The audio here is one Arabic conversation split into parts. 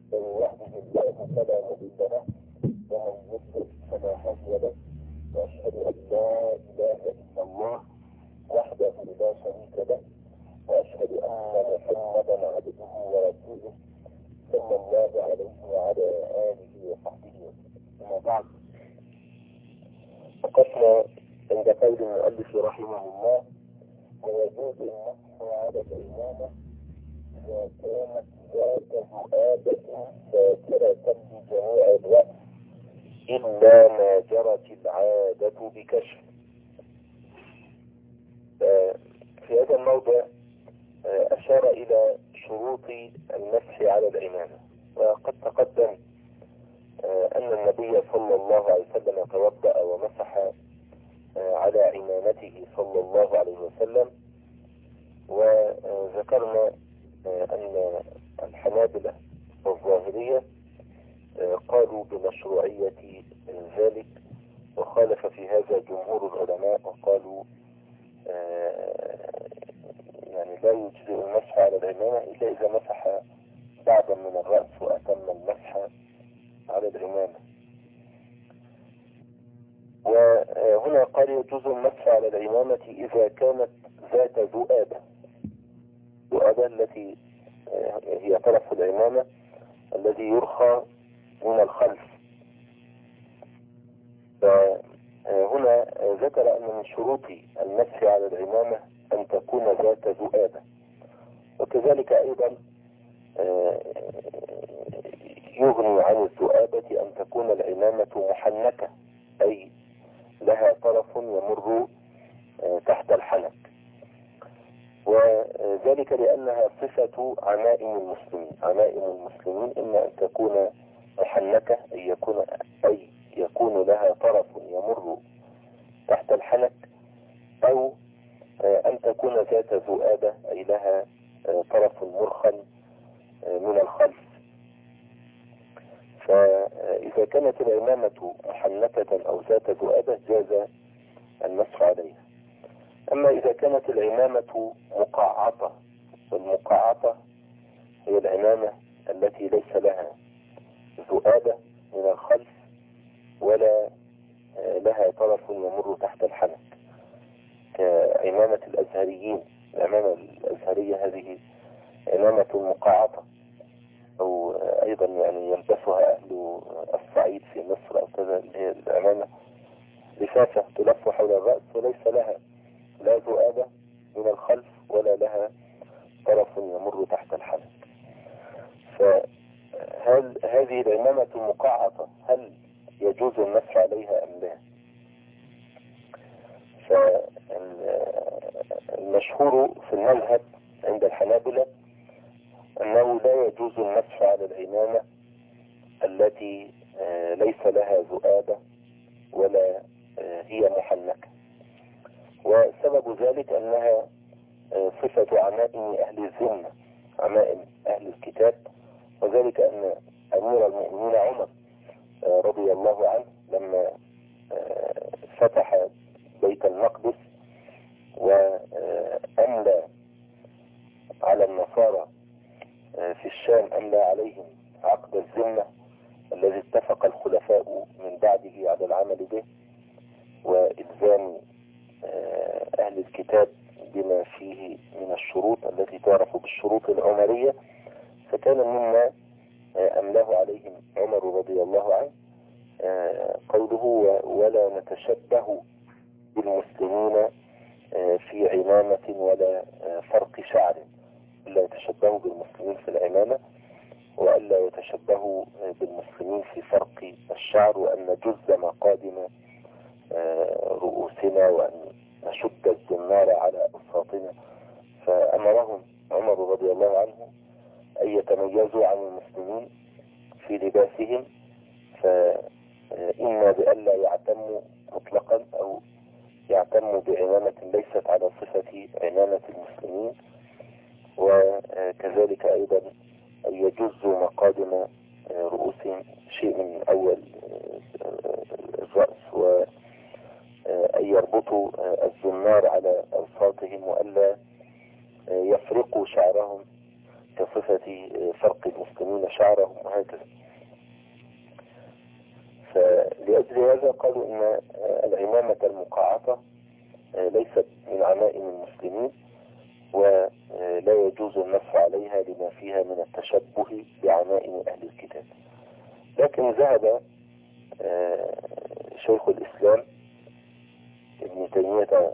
وحده الله فلا مضل له ومن يضلل فلا هادي له واشهد ان لا اله الا الله وحده لا شريك له واشهد ان محمدا عبده ورسوله صلى الله عليه وعلى اله وصحبه وسلم. اما بعد، وقفنا عند قول المؤلف رحمه الله: ويجوز النص على الإمامة إذا كانت ذات مؤابة ساترة بجميع الوقت إلا ما جرت العادة بكشف. في هذا الموضع أشار إلى شروط المسح على الإمامة، وقد تقدم أن النبي صلى الله عليه وسلم توضأ ومسح على عمامته صلى الله عليه وسلم. وذكرنا أن الحنابلة والظاهرية قالوا بمشروعية ذلك، وخالف في هذا جمهور العلماء وقالوا يعني لا يجزئ المسح على العمامة إلا إذا مسح بعضا من الرأس وأتم المسح على العمامة. وهنا قال يجوز المسح على العمامة إذا كانت ذات ذؤابة. الذؤابة التي هي طرف العمامة الذي يرخى من الخلف. فهنا ذكر أن من شروط المسح على العمامة أن تكون ذات ذؤابة، وكذلك أيضا يغني عن الذؤابة أن تكون العمامة محنكة، أي لها طرف يمر تحت الحنك، وذلك لأنها صفة عمائم المسلمين. عمائم المسلمين إما أن تكون محنكة أي يكون لها طرف يمر تحت الحنك، أو أن تكون ذات ذؤابة أي لها طرف مرخى من الخلف. فإذا كانت العمامة محنكة أو ذات ذؤابة جاز المسح عليها. أما إذا كانت العمامة مقعطة، والمقعطة هي العمامة التي ليس لها ذؤابة من الخلف ولا لها طرف يمر تحت الحنك، كعمامة الأزهريين. العمامة الأزهرية هذه عمامة مقعطة، أو أيضا يعني يلبسها أهل الصعيد في مصر أو كذا، اللي هي العمامة لفافة تلف حول الرأس وليس لها لا ذؤابة من الخلف ولا لها طرف يمر تحت الحنك. فهل هذه العمامة المقعطة هل يجوز المسح عليها أم لا؟ فالمشهور في المذهب عند الحنابلة أنه لا يجوز المسح على العمامة التي ليس لها ذؤابة ولا هي محنكة، وسبب ذلك أنها صفة عمائم أهل الذمة، عمائم أهل الكتاب. وذلك أن أمير المؤمنين عمر رضي الله عنه لما فتح بيت المقدس وأملى على النصارى في الشام، أملى عليهم عقد الذمة الذي اتفق الخلفاء من بعده على العمل به وإلزام أهل الكتاب بما فيه من الشروط التي تعرف بالشروط العمرية. فكان مما أملاه عليهم عمر رضي الله عنه قوله: ولا نتشبه بالمسلمين في عمامة ولا فرق شعر. لا يتشبهوا بالمسلمين في العمامة، وألا يتشبهوا بالمسلمين في فرق الشعر، وأن نجز مقادم رؤوسنا وأن نشد الزنار على أساطنا. فأمرهم عمر رضي الله عنه أن يتميزوا عن المسلمين في لباسهم، فإما بألا يعتموا مطلقا أو يعتموا بعمامة ليست على صفة عمامة المسلمين، وكذلك أيضا أن يجزوا مقادم رؤوسهم شيء من أول الرأس، وأن يربطوا الزنار على أوساطهم، وألا يفرقوا شعرهم كصفة فرق المسلمين شعرهم وهكذا. فلأجل هذا قالوا إن العمامة المقعطة ليست من عمائم المسلمين، ولا يجوز النص عليها لما فيها من التشبه بعمائم أهل الكتاب. لكن ذهب شيخ الإسلام ابن تيمية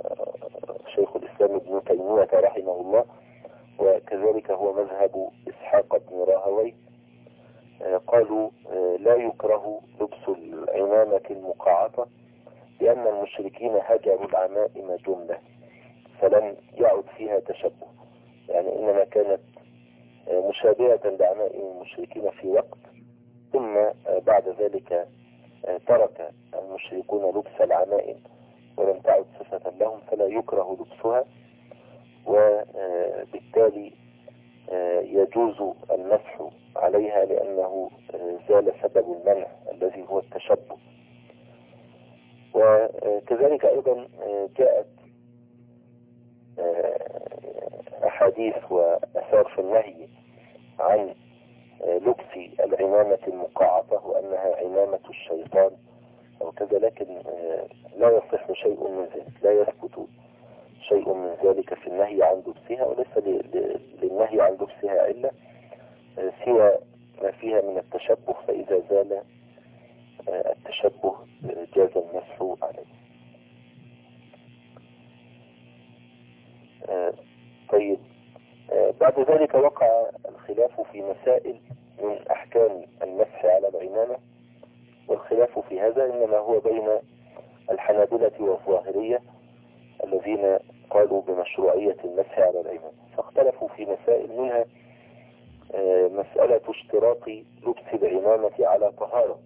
رحمه الله، وكذلك هو مذهب إسحاق بن راهويه، قالوا لا يكره لبس العمامة المقعطة لأن المشركين هجروا العمائم جملة فلم يعد فيها تشبه، يعني إنما كانت مشابهة لعمائم المشركين في وقت، ثم بعد ذلك ترك المشركون لبس العمائم ولم تعد صفة لهم فلا يكره لبسها، وبالتالي يجوز المسح عليها لأنه زال سبب المنع الذي هو التشبه. وكذلك أيضا جاءت أحاديث وأثار في النهي عن لبس العمامة المقعطة وأنها عمامة الشيطان أو كذا، لكن لا يصح شيء من ذلك، لا يثبت شيء من ذلك في النهي عن لبسها، وليس للنهي عن لبسها علة سوى ما فيها من التشبه، فإذا زال التشبه جاز المسح عليه. طيب، بعد ذلك وقع الخلاف في مسائل من أحكام المسح على العمامة، والخلاف في هذا إنما هو بين الحنابلة والظاهرية الذين قالوا بمشروعية المسح على العمامة، فاختلفوا في مسائل منها مسألة اشتراط لبس العمامة على طهارة.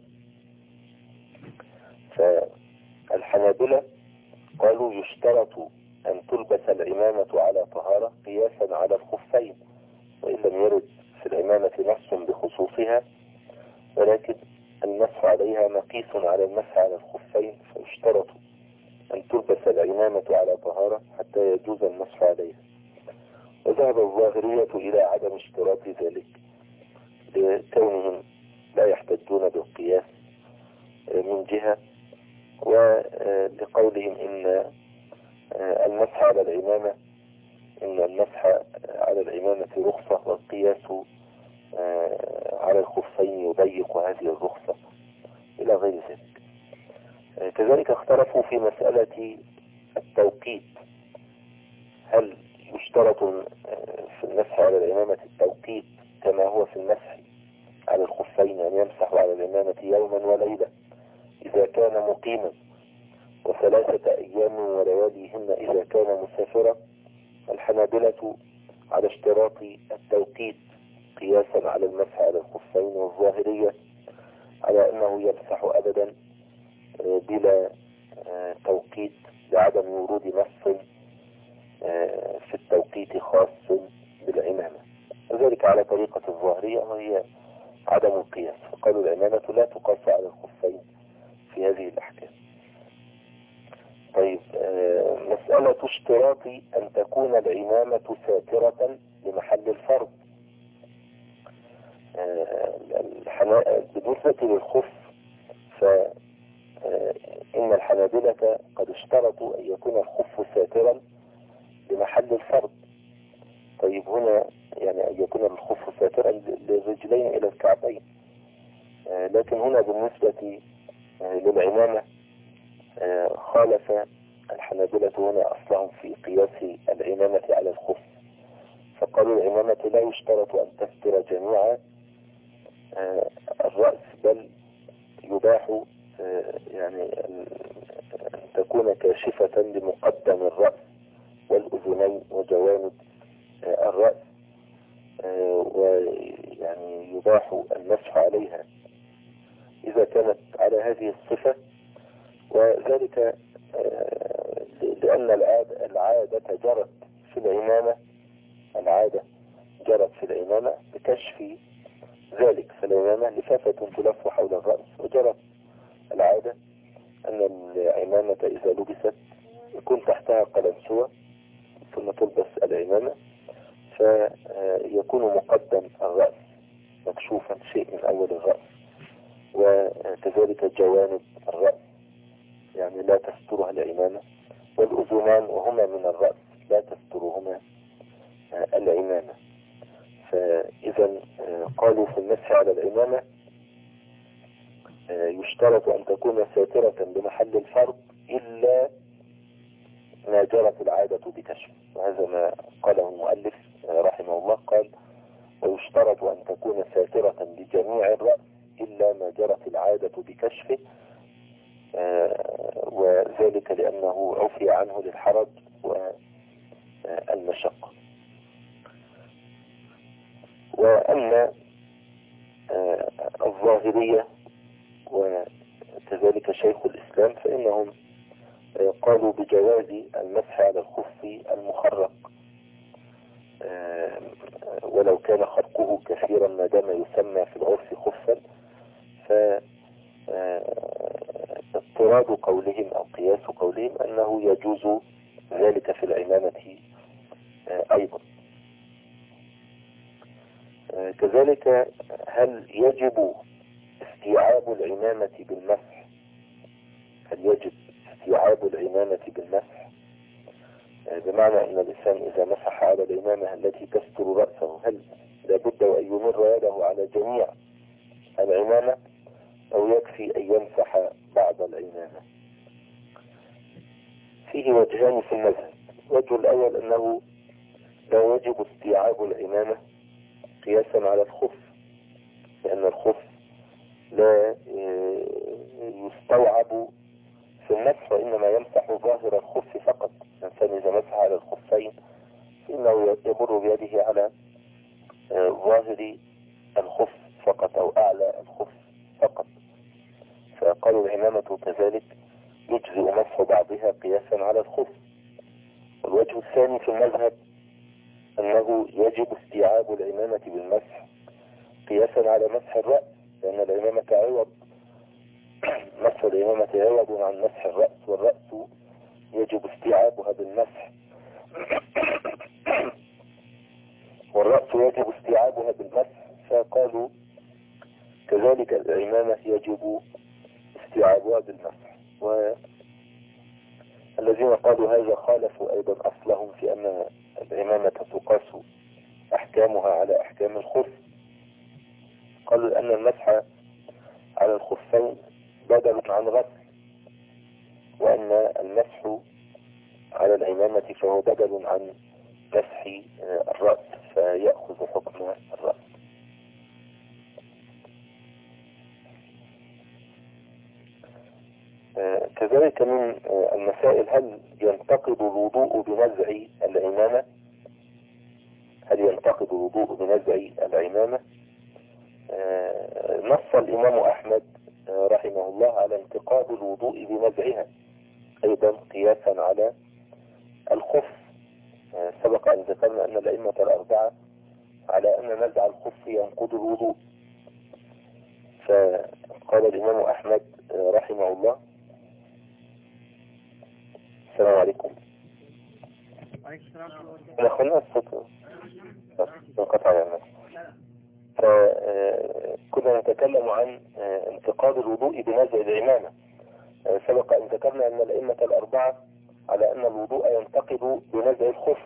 فالحنابلة قالوا يشترط أن تلبس العمامة على طهارة قياسا على الخفين، وإن لم يرد في العمامة نص بخصوصها، ولكن المسح عليها مقيس على المسح على الخفين، فيشترط أن تلبس العمامة على طهارة حتى يجوز المسح عليها. وذهب الظاهرية إلى عدم اشتراط ذلك لكونهم لا يحتجون بالقياس من جهة، ولقولهم إن المسح على العمامة رخصة، والقياس على الخفين يضيق هذه الرخصة إلى غير ذلك. كذلك اختلفوا في مسألة التوقيت، هل يشترط في المسح على العمامة التوقيت كما هو في المسح على الخفين، أن يمسح على العمامة يوما وليلة إذا كان مقيما، وثلاثة أيام ولياليهن إذا كان مسافرا؟ الحنابلة على اشتراط التوقيت قياسا على المسح على الخفين، والظاهرية على أنه يمسح أبدا بلا توقيت لعدم ورود نص في التوقيت خاص بالعمامة، وذلك على طريقة الظاهرية وهي عدم القياس، فقالوا العمامة لا تقاس على الخفين في هذه الأحكام. طيب، مسألة اشتراط أن تكون العمامة ساترة لمحل الفرض. بالنسبة للخف فإن الحنابلة قد اشترطوا أن يكون الخف ساترا لمحل الفرض. طيب، هنا يعني أن يكون الخف ساترا للرجلين إلى الكعبين، لكن هنا بالنسبة للعمامة خالف الحنابلة هنا أصلهم في قياس العمامة على الخف، فقالوا العمامة لا يشترط أن تستر جميع الرأس، بل يباح يعني أن تكون كاشفة لمقدم الرأس والأذنين وجوانب الرأس، ويعني يباح المسح عليها إذا كانت على هذه الصفة، وذلك لأن العادة جرت في العمامة بكشف ذلك، فالعمامة لفافة تلف حول الرأس، وجرت العادة أن العمامة إذا لبست يكون تحتها قلنسوة ثم تلبس العمامة، فيكون مقدم الرأس مكشوفا شيء من أول الرأس، وكذلك جوانب الرأس يعني لا تسترها العمامة، والأذنان وهما من الرأس لا تسترهما العمامة. فإذا قالوا في المسح على العمامة يشترط أن تكون ساترة بمحل الفرض إلا ما جرت العادة بكشف، وهذا ما قاله المؤلف رحمه الله، قال ويشترط أن تكون ساترة بجميع الرأس إلا ما جرت العادة بكشفه، وذلك لأنه عفي عنه للحرج والمشقة. وأما الظاهرية وكذلك شيخ الإسلام فإنهم قالوا بجواز المسح على الخف المخرق ولو كان خرقه كثيرا ما دام يسمى في العرف خفا، فاضطراد قولهم أو قياس قولهم أنه يجوز ذلك في العمامة أيضا. كذلك هل يجب استيعاب العمامة بالمسح؟ هل يجب استيعاب العمامة بالمسح؟ بمعنى أن الإنسان إذا مسح على العمامة التي تستر رأسه هل لابد أن يمر يده على جميع العمامة أو يكفي أن يمسح بعض العمامة؟ فيه وجهان في المذهب. الوجه الأول أنه لا يجب استيعاب العمامة قياسا على الخف، لأن الخف لا يستوعب في المسح وإنما يمسح ظاهر الخف فقط. الإنسان إذا مسح على الخفين فإنه يمر بيده على ظاهر الخف فقط أو أعلى الخف فقط. فقالوا العمامة كذلك يجزئ مسح بعضها قياسا على الخف. والوجه الثاني في المذهب أنه يجب استيعاب العمامة بالمسح قياسا على مسح الرأس، لأن العمامة عوض، مسح العمامة عوض عن مسح الرأس، والرأس يجب استيعابها بالمسح والرأس يجب استيعابها بالمسح. فقالوا كذلك العمامة يجب استيعابها بالمسح. والذين قالوا هذا خالفوا أيضا أصلهم في أن العمامة تقاس أحكامها على أحكام الخف. قالوا أن المسح على الخفين بدل عن غسل، وأن المسح على العمامة فهو بدل عن مسح الرأس فيأخذ حكم الرأس. كذلك من المسائل هل ينتقض الوضوء بنزع العمامة؟ هل ينتقض الوضوء بنزع العمامة؟ نص الإمام أحمد رحمه الله على انتقاض الوضوء بنزعها أيضا قياسا على الخف. سبق أن ذكرنا أن الأئمة الأربعة على أن نزع الخف ينقض الوضوء. فقال الإمام أحمد رحمه الله. السلام عليكم. خلنا الصوت انقطع يعني. فكنا نتكلم عن انتقاض الوضوء بنزع العمامة. سبق أن ذكرنا أن الأئمة الأربعة على أن الوضوء ينتقض بنزع الخف.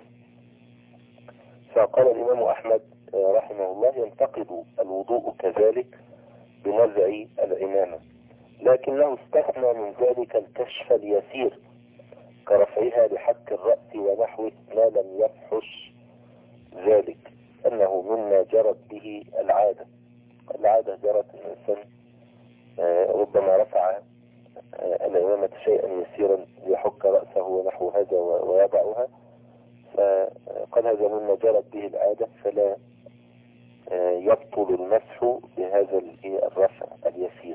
فقال الإمام أحمد رحمه الله ينتقض الوضوء كذلك بنزع العمامة، لكنه استثنى من ذلك الكشف اليسير كرفعها لحك الرأس ونحوه ما لم يفحش ذلك، أنه مما جرت به العادة. العادة جرت الإنسان ربما رفع العمامة شيئا يسيرا ليحك رأسه ونحو هذا ويضعها، فقال هذا مما جرت به العادة فلا يبطل المسح بهذا الرفع اليسير.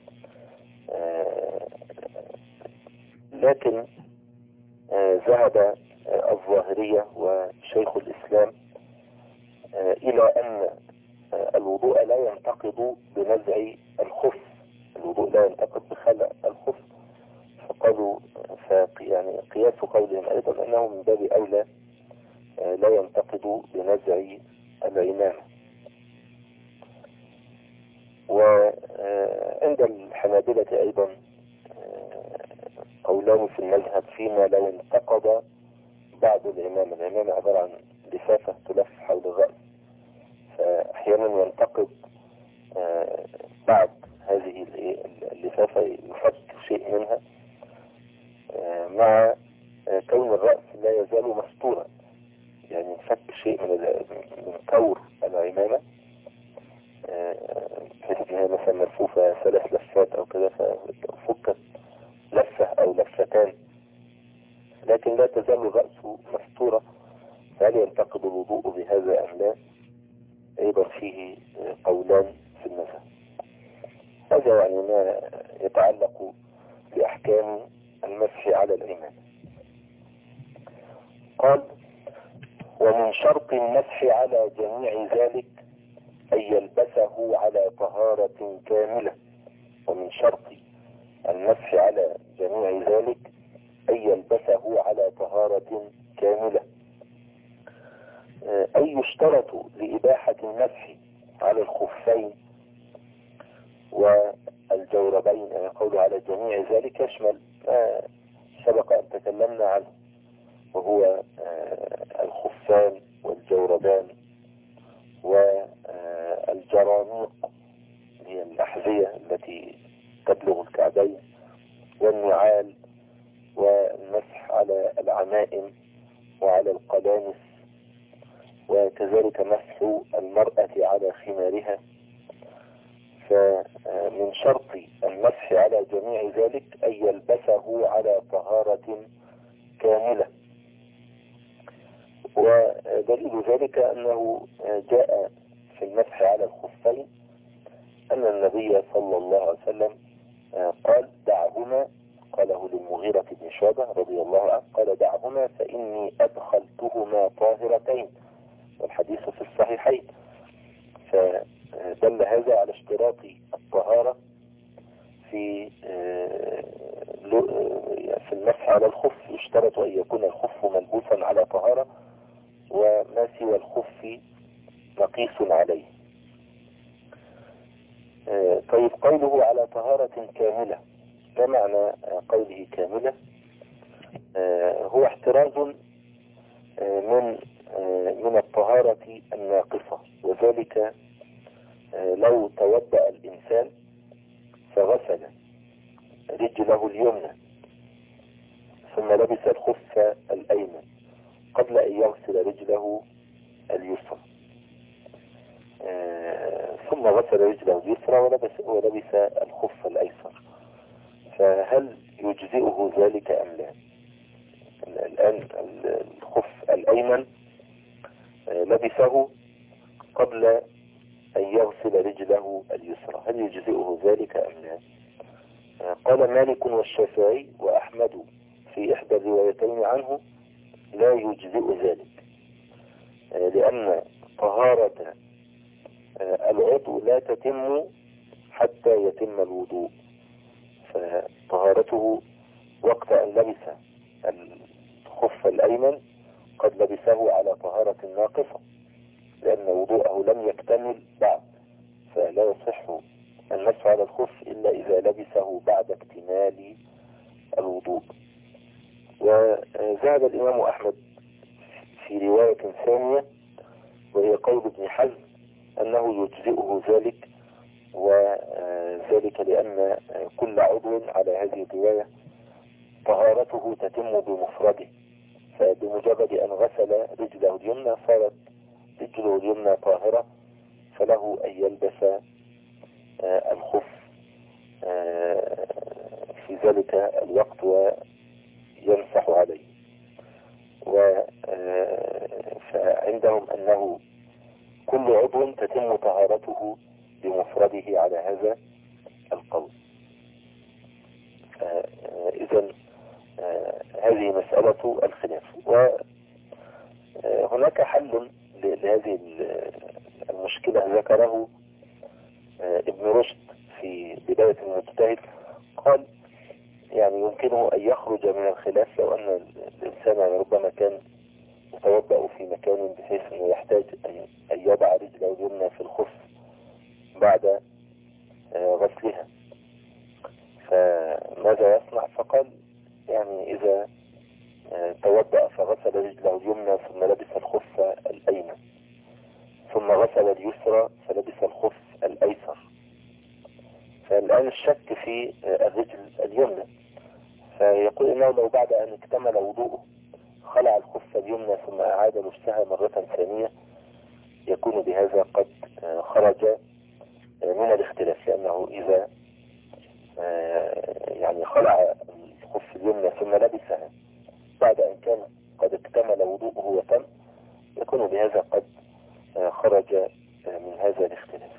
لكن ذهب الظاهرية وشيخ الإسلام إلى أن الوضوء لا ينتقض بنزع الخف، الوضوء لا ينتقض بخلع الخف. فقالوا يعني قياس قولهم أيضا أنه من باب أولى لا ينتقد بنزع العمامة. وعند الحنابلة أيضا قولان في المذهب فيما لو انتقد بعض العمامة. العمامة عبارة عن لفافة تلف حول الرأس، فأحيانا ينتقد بعض هذه اللفافة، يفك شيء منها مع كون الرأس لا يزال مستورا، يعني يفك شيء من كور العمامة بحيث انها مثلا ملفوفة 3 لفات او كده، ففكت لفة او لفتان لكن لا تزال الرأس مستورة، فهل ينتقد الوضوء بهذا ام لا؟ ايضا فيه قولان في المذهب. هذا يعني ما يتعلق بأحكام المسح على العمامة. قال: ومن شرط المسح على جميع ذلك أن يلبسه على طهارة كاملة. ومن شرط المسح على جميع ذلك أن يلبسه على طهارة كاملة. أي يشترط لإباحة المسح على الخفين والجوربين، يعني قول على جميع ذلك يشمل ما سبق أن تكلمنا عنه، وهو الخفان والجوربان والجرانيق هي الأحذية التي تبلغ الكعبين، والنعال، والمسح على العمائم وعلى القلانس، وكذلك مسح المرأة على خمارها. فمن شرط المسح على جميع ذلك أن يلبسه على طهارة كاملة. ودليل ذلك أنه جاء في المسح على الخفين أن النبي صلى الله عليه وسلم قال: دعهما، قاله للمغيرة بن شعبة رضي الله عنه، قال: دعهما فإني أدخلتهما طاهرتين، والحديث في الصحيحين. فدل هذا على اشتراط الطهارة في المسح على الخف. يشترط أن يكون الخف ملبوسا على طهارة، وما سوى الخف نقيس عليه. طيب، قوله على طهارة كاملة، ما معنى قوله كاملة؟ هو احتراز من الطهارة الناقصة، وذلك لو تودأ الإنسان فغسل رجله اليمنى ثم لبس الخف الأيمن قبل أن يغسل رجله اليسرى، ثم غسل رجله اليسرى ولبس الخف الأيسر، فهل يجزئه ذلك أم لا؟ الآن الخف الأيمن لبسه قبل أن يغسل رجله اليسرى، هل يجزئه ذلك أم لا؟ قال مالك والشافعي وأحمد في إحدى الروايتين عنه: لا يجزئ ذلك، لأن طهارة العضو لا تتم حتى يتم الوضوء، فطهارته وقت أن لبس الخف الأيمن قد لبسه على طهارة ناقصة، لأن وضوءه لم يكتمل بعد، فلا يصح المسح على الخف إلا إذا لبسه بعد اكتمال الوضوء. وذهب الإمام أحمد في رواية ثانية وهي قول ابن حزم أنه يجزئه ذلك، وذلك لأن كل عضو على هذه الرواية طهارته تتم بمفرده، فبمجرد أن غسل رجله اليمنى صارت رجله اليمنى طاهرة، فله أن يلبس الخف في ذلك الوقت ويمسح عليه. فعندهم أنه كل عضو تتم طهارته بمفرده على هذا القول. إذن هذه مسألة الخلاف. وهناك حل لهذه المشكلة ذكره ابن رشد في بداية المجتهد. قال يعني يمكنه أن يخرج من الخلاف لو أن الإنسان يعني ربما كان يتوضأ في مكان بحيث أنه يحتاج أن يضع رجله اليمنى في الخف بعد غسلها، فماذا يصنع؟ فقال يعني إذا توضأ فغسل رجله اليمنى ثم لبس الخف الأيمن، ثم غسل اليسرى فلبس الخف الأيسر، فالآن الشك في الرجل اليمنى، فيقول إنه لو بعد أن اكتمل وضوءه خلع الخف اليمنى ثم أعاد لبسها مرة ثانية يكون بهذا قد خرج من الاختلاف، لأنه إذا يعني خلع الخف اليمنى ثم لبسها بعد أن كان قد اكتمل وضوءه وتم يكون بهذا قد خرج من هذا الاختلاف.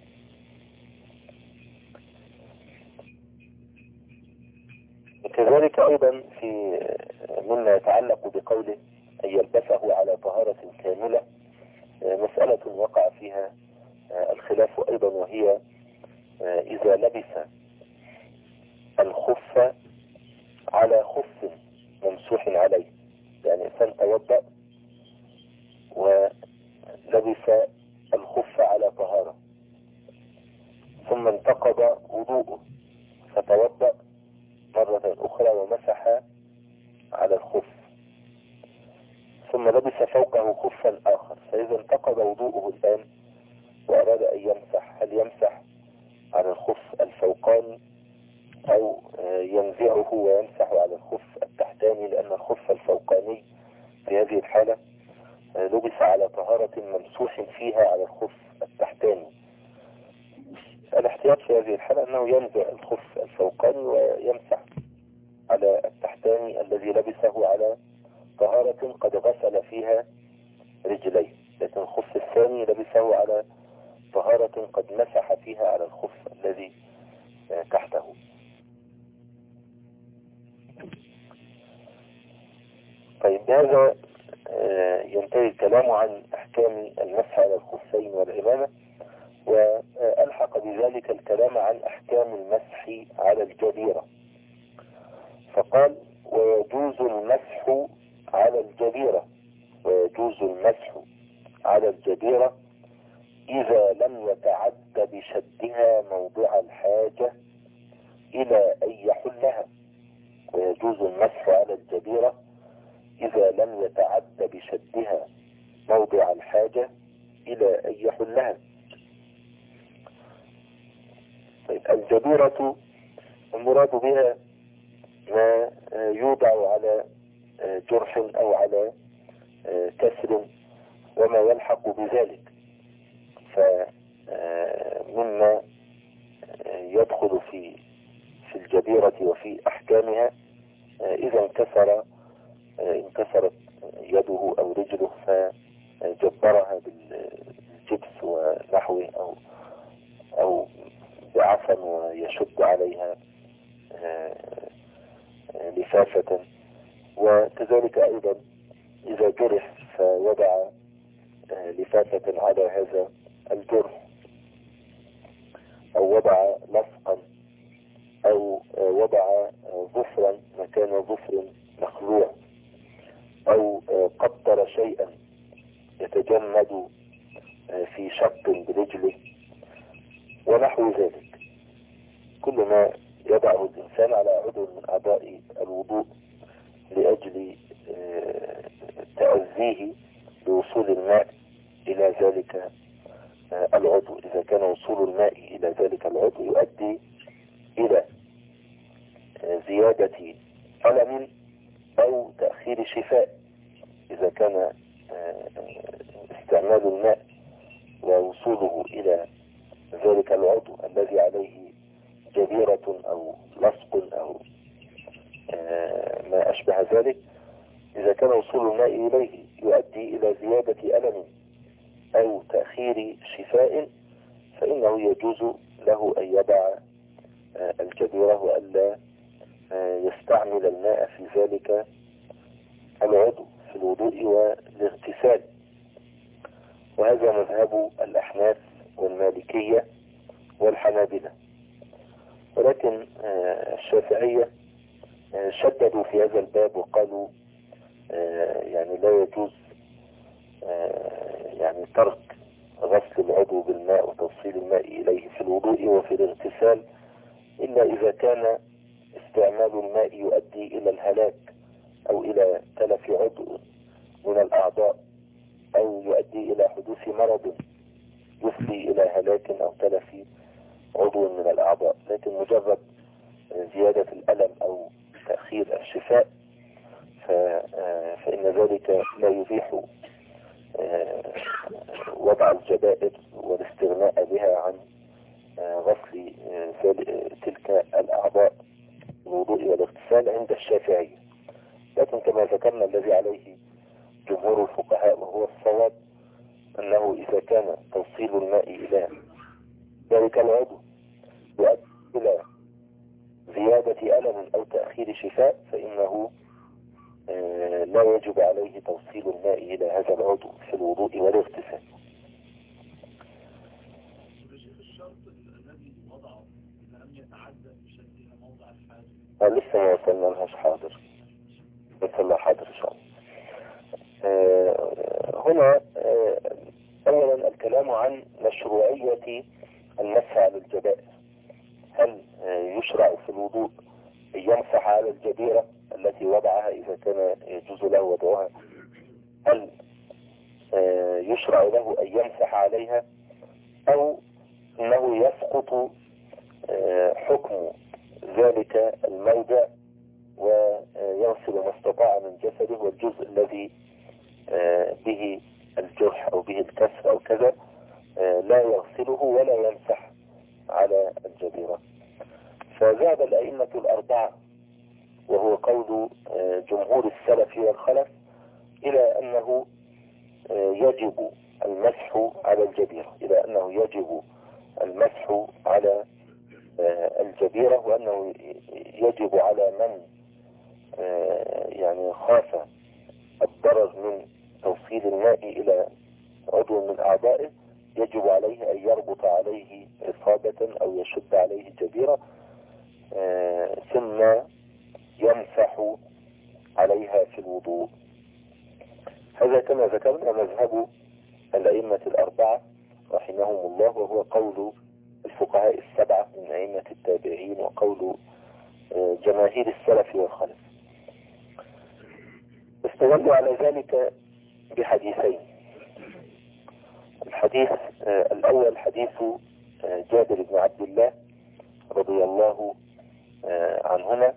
وكذلك أيضا في مما يتعلق بقوله أن يلبسه على طهارة كاملة مسألة وقع فيها الخلاف أيضا، وهي إذا لبس الخف على خف ممسوح عليه، يعني إنسان توضأ ولبس الخف على طهارة ثم انتقض وضوءه فتوضأ مرة أخرى ومسح على الخف ثم لبس فوقه خفا آخر، فإذا انتقض وضوءه الآن وأراد أن يمسح، هل يمسح على الخف الفوقاني أو ينزعه ويمسح على الخف التحتاني؟ لأن الخف الفوقاني في هذه الحالة لبس على طهارة ممسوح فيها على الخف التحتاني. الاحتياط في هذه الحالة أنه ينزع الخف الفوقاني ويمسح على التحتاني الذي لبسه على طهارة قد غسل فيها رجليه، لكن الخف الثاني لبسه على طهارة قد مسح فيها على الخف الذي تحته. طيب بهذا ينتهي الكلام عن أحكام المسح على الخفين والعمامة، وألحق بذلك الكلام عن أحكام المسح على الجبيرة، فقال ويجوز المسح على الجبيرة، ويجوز المسح على الجبيرة إذا لم يتعد بشدها موضع الحاجة إلى أن يحلها. ويجوز المسح على الجبيرة إذا لم يتعد بشدها موضع الحاجة إلى أن يحلها. طيب الجبيرة المراد بها ما يوضع على جرح أو على كسر وما يلحق بذلك، فمما يدخل في الجبيرة وفي أحكامها إذا انكسرت يده أو رجله فجبرها بالجبس ونحوه أو بعفن ويشد عليها لفافة. وكذلك أيضا إذا جرح فوضع لفافة على هذا الجرح، أو وضع لصقا، أو وضع ظفرا مكان ظفر مخلوع، أو قطر شيئا يتجمد في شق برجله ونحو ذلك. كل ما يضعه الإنسان على عضو من أعضاء الوضوء لأجل تأذيه بوصول الماء إلى ذلك العضو، إذا كان وصول الماء إلى ذلك العضو يؤدي إلى زيادة ألم أو تأخير شفاء، إذا كان استعمال الماء ووصوله إلى ذلك العضو الذي عليه جبيرة أو لصق أو ما أشبه ذلك، إذا كان وصول الماء إليه يؤدي إلى زيادة ألم أو تأخير شفاء فإنه يجوز له أن يضع الجبيرة وألا يستعمل الماء في ذلك العضو في الوضوء والاغتسال. وهذا مذهب الأحناف والمالكية والحنابلة. ولكن الشافعية شددوا في هذا الباب وقالوا يعني لا يجوز يعني ترك غسل العضو بالماء وتوصيل الماء إليه في الوضوء وفي الاغتسال إلا إذا كان استعمال الماء يؤدي إلى الهلاك أو إلى تلف عضو من الأعضاء أو يؤدي إلى حدوث مرض يفضي إلى هلاك أو تلف عضو من الأعضاء. لكن مجرد زيادة الألم أو تأخير الشفاء فإن ذلك لا يبيح وضع الجبائر والاستغناء بها عن غسل تلك الأعضاء الوضوء والاغتسال عند الشافعية. لكن كما ذكرنا الذي عليه جمهور الفقهاء وهو الصواب أنه إذا كان توصيل الماء إلى ذلك العضو يؤدي إلى زيادة ألم أو تأخير شفاء فإنه لا يجب عليه توصيل الماء إلى هذا العضو في الوضوء والاغتسال. لسه ما وصلنا لهاش. حاضر وصلنا. حاضر إن شاء الله. هنا أولا الكلام عن مشروعية المسح على الجبائر. هل يشرع في الوضوء أن يمسح على الجبيرة التي وضعها إذا كان يجوز له وضعها؟ هل يشرع له أن يمسح عليها أو أنه يسقط حكم ذلك الموضع ويغسل ما استطاع من جسده والجزء الذي به الجرح أو به الكسر أو كذا لا يغسله ولا يمسح على الجبيرة؟ فذهب الأئمة الأربعة وهو قول جمهور السلف والخلف إلى أنه يجب المسح على الجبيرة، إلى أنه يجب المسح على الجبيرة، وأنه يجب على من يعني خاف الضرر من توصيل الماء إلى عضو من أعضائه يجب عليه أن يربط عليه إصابة أو يشد عليه جبيرة ثم يمسح عليها في الوضوء. هذا كما ذكرنا مذهب الأئمة الأربعة رحمهم الله، وهو قول الفقهاء السبعة من أئمة التابعين وقول جماهير السلف والخلف. استدلوا على ذلك بحديثين. الحديث الأول حديث جابر بن عبد الله رضي الله عنهما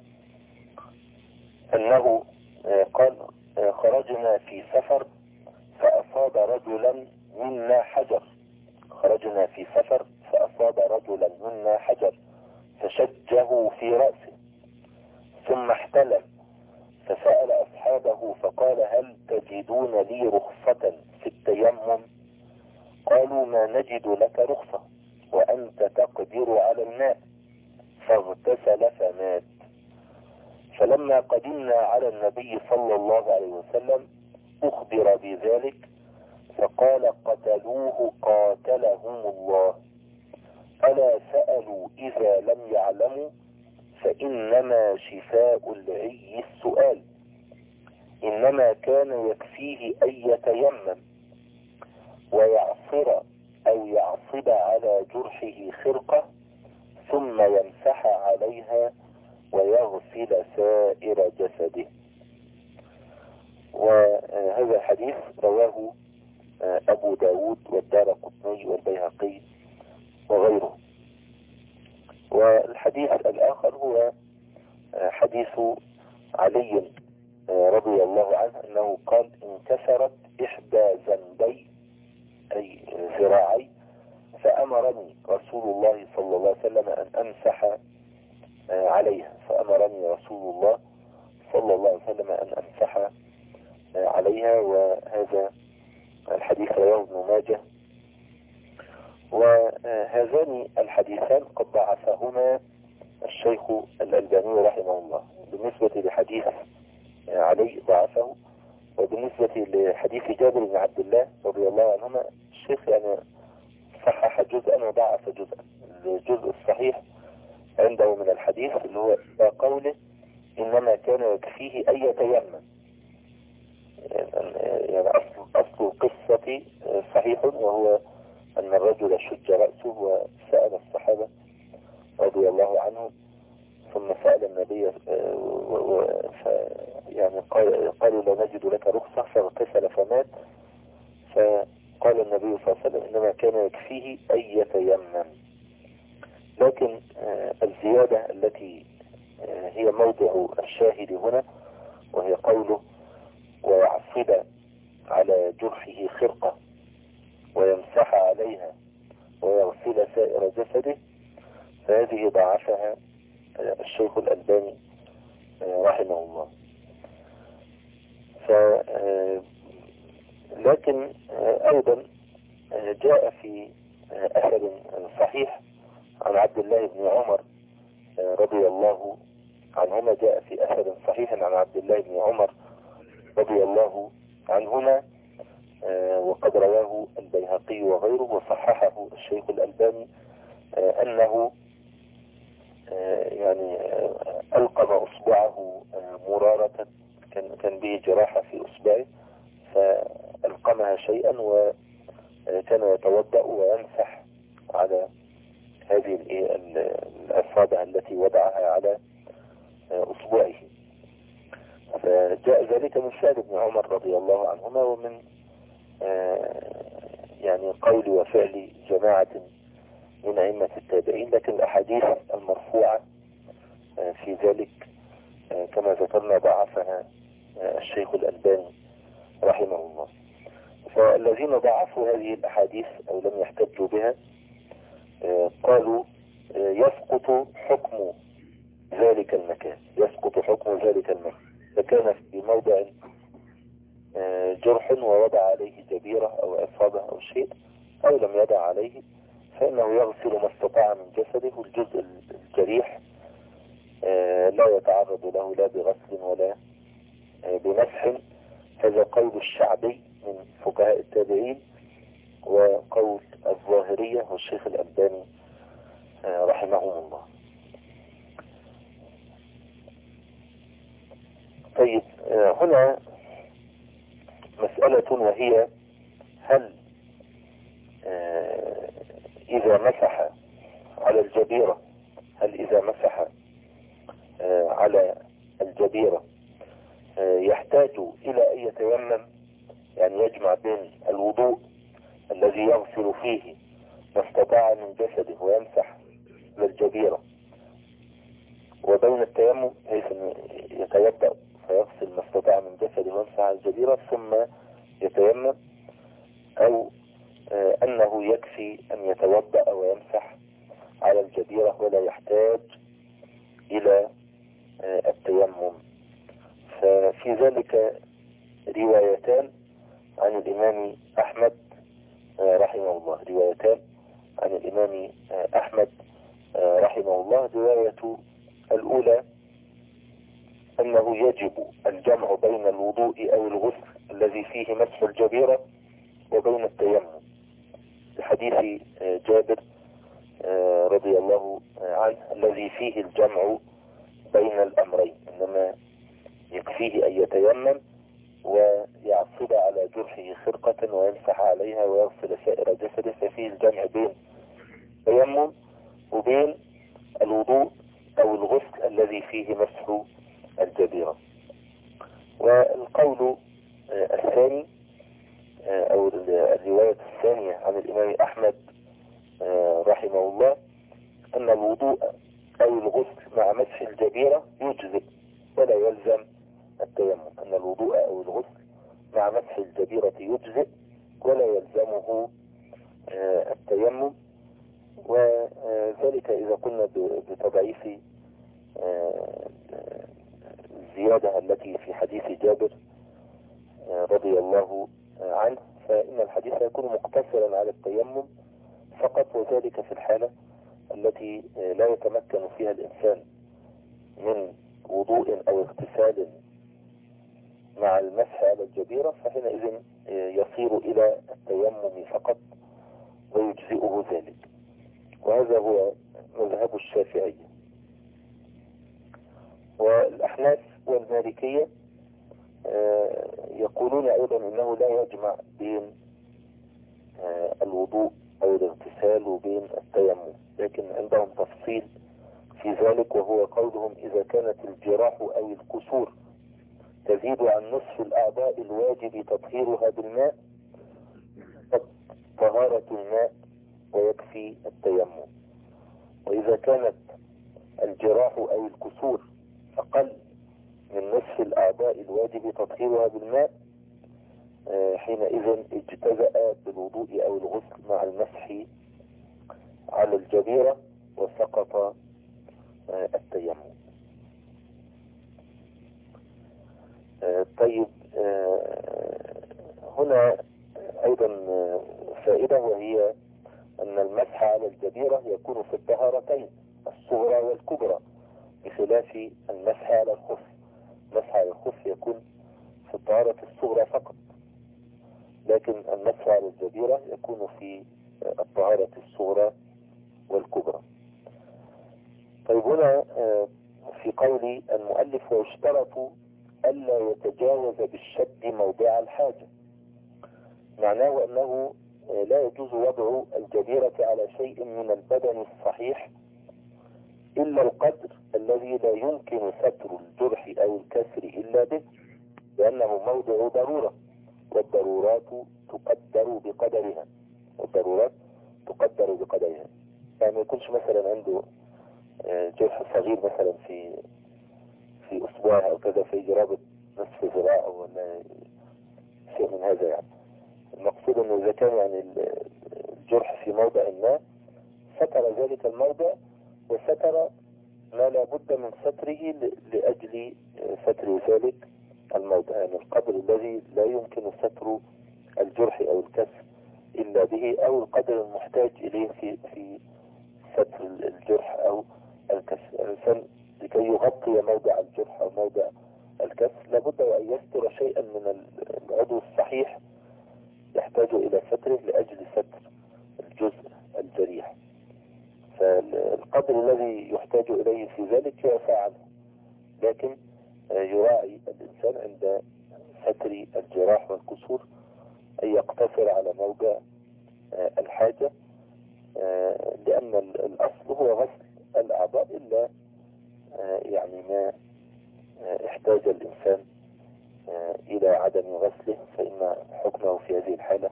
أنه قال خرجنا في سفر فأصاب رجلا منا حجر. خرجنا في سفر فأصاب رجلا منا حجر فشجه في رأسه ثم احتلم فسأل أصحابه فقال هل تجدون لي رخصة في التيمم؟ قالوا ما نجد لك رخصة وأنت تقدر على الماء، فاغتسل فمات. فلما قدمنا على النبي صلى الله عليه وسلم أخبر بذلك فقال قتلوه قاتلهم الله. ألا سألوا إذا لم يعلموا فإنما شفاء العي السؤال، إنما كان يكفيه أن يتيمم ويعصر أو يعصب على جرحه خرقة ثم يمسح عليها ويغسل سائر جسده. وهذا الحديث رواه أبو داود والدارقطني والبيهقي وغيره. والحديث الآخر هو حديث علي رضي الله عنه أنه قال انكسرت إحدى ذنبي أي ذراعي فأمرني رسول الله صلى الله عليه وسلم أن أمسح عليها. فأمرني رسول الله صلى الله عليه وسلم أن أمسح عليها. وهذا الحديث رواه ابن ماجه. وهذان الحديثان قد ضعفهما الشيخ الألباني رحمه الله. بالنسبة لحديث علي ضعفه، وبالنسبة لحديث جابر بن عبد الله رضي الله عنهما الشيخ يعني صحح جزءا وضعف جزءا. الجزء الصحيح عنده من الحديث اللي هو قوله إنما كان يكفيه أن يتيمم، يعني أصل القصة صحيح، وهو أن الرجل شج رأسه وسأل الصحابة رضي الله عنهم، ثم سأل النبي يعني قالوا لا نجد لك رخصة، فاغتسل فمات. فقال النبي صلى الله عليه وسلم إنما كان يكفيه أن يتيمم. لكن الزيادة التي هي موضع الشاهد هنا، وهي قوله ويعصب على جرحه خرقة ويمسح عليها ويغسل سائر جسده، فهذه ضعفها الشيخ الألباني رحمه الله. لكن أيضا جاء في أثر صحيح عن عبد الله بن عمر رضي الله عنهما، جاء في أثر صحيح عن عبد الله بن عمر رضي الله عنهما، وقد رواه البيهقي وغيره وصححه الشيخ الألباني، أنه يعني ألقم أصبعه مرارة، كان به جراحة في أصبعه، فألقمها شيئا وكان يتوضأ ويمسح على هذه الأصابع التي وضعها على أصبعه. فجاء ذلك من فعل ابن عمر رضي الله عنهما، ومن يعني قول وفعل جماعة من أئمة التابعين. لكن الأحاديث المرفوعة في ذلك كما ذكرنا ضعفها الشيخ الألباني رحمه الله. فالذين ضعفوا هذه الأحاديث أو لم يحتجوا بها قالوا يسقط حكم ذلك المكان، يسقط حكم ذلك المكان. فكان في موضع جرح ووضع عليه جبيرة أو أصابة أو شيء، أو لم يضع عليه، فإنه يغسل ما استطاع من جسده. الجزء الجريح لا يتعرض له لا بغسل ولا بمسح. هذا قول الشعبي من فقهاء التابعين، وقول الظاهرية والشيخ الألباني رحمهم الله. طيب، هنا مسألة، وهي هل إذا مسح على الجبيرة، هل إذا مسح على الجبيرة يحتاج إلى أن يتيمم، يعني يجمع بين الوضوء الذي يغسل فيه ما استطاع من جسده ويمسح على الجبيرة، وبين التيمم حيث يتوضأ فيغسل ما استطاع من جسده ويمسح على الجبيرة ثم يتيمم، أو أنه يكفي أن يتوضأ ويمسح على الجبيرة ولا يحتاج إلى التيمم. ففي ذلك روايتان عن الإمام أحمد رحمه الله، روايتان عن الإمام أحمد رحمه الله. الرواية الأولى أنه يجب الجمع بين الوضوء أو الغسل الذي فيه مسح الجبيرة وبين التيمم، لحديث جابر رضي الله عنه الذي فيه الجمع بين الأمرين، إنما يكفيه أن يتيمم ويعصب على جرحه خرقة ويمسح عليها ويغسل سائر جسده، ففيه الجمع بين التيمم وبين الوضوء أو الغسل الذي فيه مسح الجبيرة. والقول الثاني أو الرواية الثانية عن الإمام أحمد رحمه الله أن الوضوء أو الغسل مع مسح الجبيرة يجزئ ولا يلزم التيمم، أن الوضوء أو الغسل مع مسح الجبيرة يجزئ ولا يلزمه التيمم. وذلك إذا قلنا بتضعيف الزيادة التي في حديث جابر رضي الله عنه، فإن الحديث يكون مقتصرا على التيمم فقط، وذلك في الحالة التي لا يتمكن فيها الإنسان من وضوء أو اغتسال مع المسح على الجبيرة، فحينئذ يصير إلى التيمم فقط ويجزئه ذلك. وهذا هو مذهب الشافعية. والأحناف والمالكية يقولون أيضا أنه لا يجمع بين الوضوء أو الاغتسال وبين التيمم، لكن عندهم تفصيل في ذلك، وهو قولهم إذا كانت الجراح أو الكسور تزيد عن نصف الأعضاء الواجب تطهيرها بالماء طهارة الماء ويكفي التيمم. وإذا كانت الجراح أو الكسور أقل من نصف الأعضاء الواجب تطهيرها بالماء حينئذ اجتزأ بالوضوء أو الغسل مع المسح على الجبيرة وسقط التيمم. طيب، هنا أيضا فائدة، وهي أن المسح على الجبيرة يكون في الطهارتين الصغرى والكبرى، بخلاف المسح على الخف. المسح على الخف يكون في الطهارة الصغرى فقط، لكن المسح على الجبيرة يكون في الطهارة الصغرى والكبرى. طيب، هنا في قول المؤلف ويشترط ألا يتجاوز بالشد موضع الحاجة، معناه أنه لا يجوز وضع الجبيرة على شيء من البدن الصحيح إلا القدر الذي لا يمكن ستر الجرح أو الكسر إلا به، لأنه موضع ضرورة، والضرورات تقدر بقدرها. يعني ما يكونش مثلا عنده جرح صغير مثلا في أسبوع أو كذا، في جرابة نصف ذراع ولا شيء من هذا. يعني المقصود أنه إذا كان يعني الجرح في موضع ما، ستر ذلك الموضع وستر ما لا بد من ستره لأجل ستر ذلك الموضع، يعني القدر الذي لا يمكن ستر الجرح أو الكسر إلا به، أو القدر المحتاج إليه في ستر الجرح أو الكسر. الإنسان لكي يغطي موضع الجرح أو موضع الكسر لابد أن يستر شيئا من العضو الصحيح يحتاج إلى ستره لأجل ستر الجزء الجريح، فالقدر الذي يحتاج إليه في ذلك يعفى عنه، لكن يراعي الإنسان عند ستر الجراح والكسور أن يقتصر على موضع الحاجة، لأن الأصل هو غسل الأعضاء إلا يعني ما احتاج الإنسان إلى عدم غسله، فإن حكمه في هذه الحالة